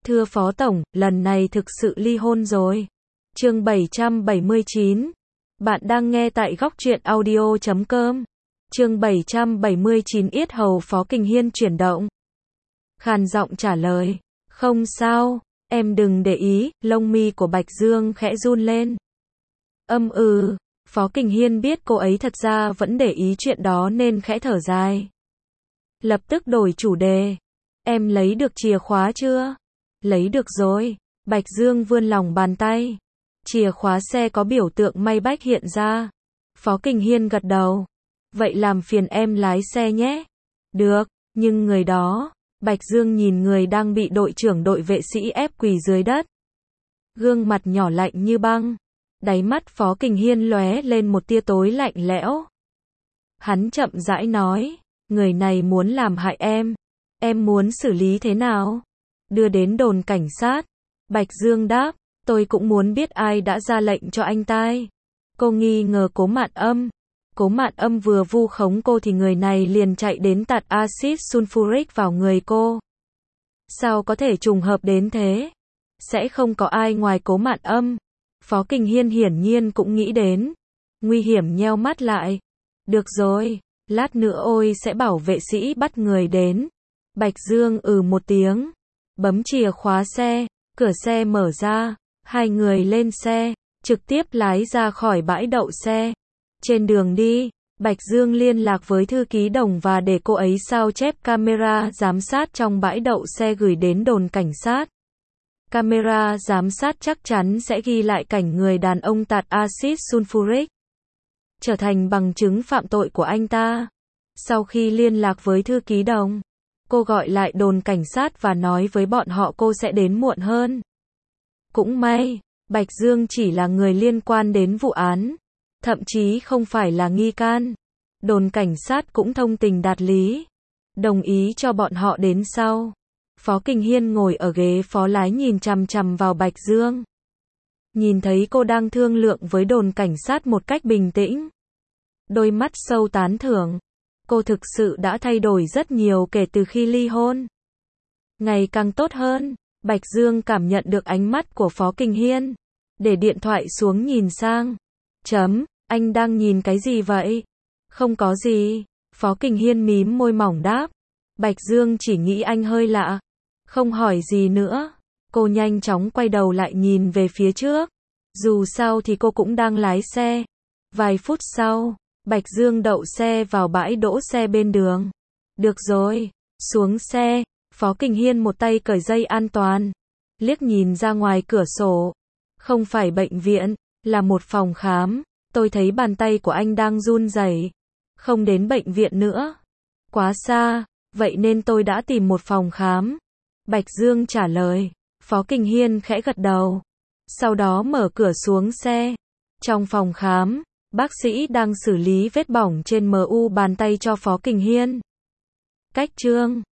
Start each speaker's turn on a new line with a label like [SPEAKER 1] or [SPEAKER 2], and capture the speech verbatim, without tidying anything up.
[SPEAKER 1] Thưa Phó Tổng, lần này thực sự ly hôn rồi. Chương bảy trăm bảy mươi chín. Bạn đang nghe tại góc truyện audio chấm com. Chương bảy trăm bảy mươi chín yết hầu Phó Kình Hiên chuyển động. Khàn giọng trả lời. Không sao, em đừng để ý, lông mi của Bạch Dương khẽ run lên. Âm ừ, Phó Kình Hiên biết cô ấy thật ra vẫn để ý chuyện đó nên khẽ thở dài. Lập tức đổi chủ đề. Em lấy được chìa khóa chưa? Lấy được rồi. Bạch Dương vươn lòng bàn tay. Chìa khóa xe có biểu tượng Maybach hiện ra. Phó Kình Hiên gật đầu. Vậy làm phiền em lái xe nhé. Được, nhưng người đó. Bạch Dương nhìn người đang bị đội trưởng đội vệ sĩ ép quỳ dưới đất. Gương mặt nhỏ lạnh như băng. Đáy mắt Phó Kình Hiên lóe lên một tia tối lạnh lẽo. Hắn chậm rãi nói. Người này muốn làm hại em. Em muốn xử lý thế nào? Đưa đến đồn cảnh sát. Bạch Dương đáp. Tôi cũng muốn biết ai đã ra lệnh cho anh ta. Cô nghi ngờ Cố Mạn Âm. Cố Mạn Âm vừa vu khống cô thì người này liền chạy đến tạt axit sulfuric vào người cô. Sao có thể trùng hợp đến thế? Sẽ không có ai ngoài Cố Mạn Âm. Phó Kình Hiên hiển nhiên cũng nghĩ đến. Nguy hiểm nheo mắt lại. Được rồi, lát nữa ôi sẽ bảo vệ sĩ bắt người đến. Bạch Dương ừ một tiếng. Bấm chìa khóa xe. Cửa xe mở ra. Hai người lên xe. Trực tiếp lái ra khỏi bãi đậu xe. Trên đường đi, Bạch Dương liên lạc với thư ký Đồng và để cô ấy sao chép camera giám sát trong bãi đậu xe gửi đến đồn cảnh sát. Camera giám sát chắc chắn sẽ ghi lại cảnh người đàn ông tạt axit sulfuric, trở thành bằng chứng phạm tội của anh ta. Sau khi liên lạc với thư ký Đồng, cô gọi lại đồn cảnh sát và nói với bọn họ cô sẽ đến muộn hơn. Cũng may, Bạch Dương chỉ là người liên quan đến vụ án, thậm chí không phải là nghi can. Đồn cảnh sát cũng thông tình đạt lý, đồng ý cho bọn họ đến sau. Phó Kình Hiên ngồi ở ghế phó lái nhìn chằm chằm vào Bạch Dương. Nhìn thấy cô đang thương lượng với đồn cảnh sát một cách bình tĩnh. Đôi mắt sâu tán thưởng. Cô thực sự đã thay đổi rất nhiều kể từ khi ly hôn. Ngày càng tốt hơn. Bạch Dương cảm nhận được ánh mắt của Phó Kình Hiên. Để điện thoại xuống nhìn sang. Chấm, anh đang nhìn cái gì vậy? Không có gì. Phó Kình Hiên mím môi mỏng đáp. Bạch Dương chỉ nghĩ anh hơi lạ. Không hỏi gì nữa. Cô nhanh chóng quay đầu lại nhìn về phía trước. Dù sao thì cô cũng đang lái xe. Vài phút sau, Bạch Dương đậu xe vào bãi đỗ xe bên đường. Được rồi, xuống xe. Phó Kình Hiên một tay cởi dây an toàn. Liếc nhìn ra ngoài cửa sổ. Không phải bệnh viện, là một phòng khám. Tôi thấy bàn tay của anh đang run rẩy. Không đến bệnh viện nữa. Quá xa, vậy nên tôi đã tìm một phòng khám. Bạch Dương trả lời. Phó Kình Hiên khẽ gật đầu. Sau đó mở cửa xuống xe. Trong phòng khám, bác sĩ đang xử lý vết bỏng trên em u bàn tay cho Phó Kình Hiên. Cách chương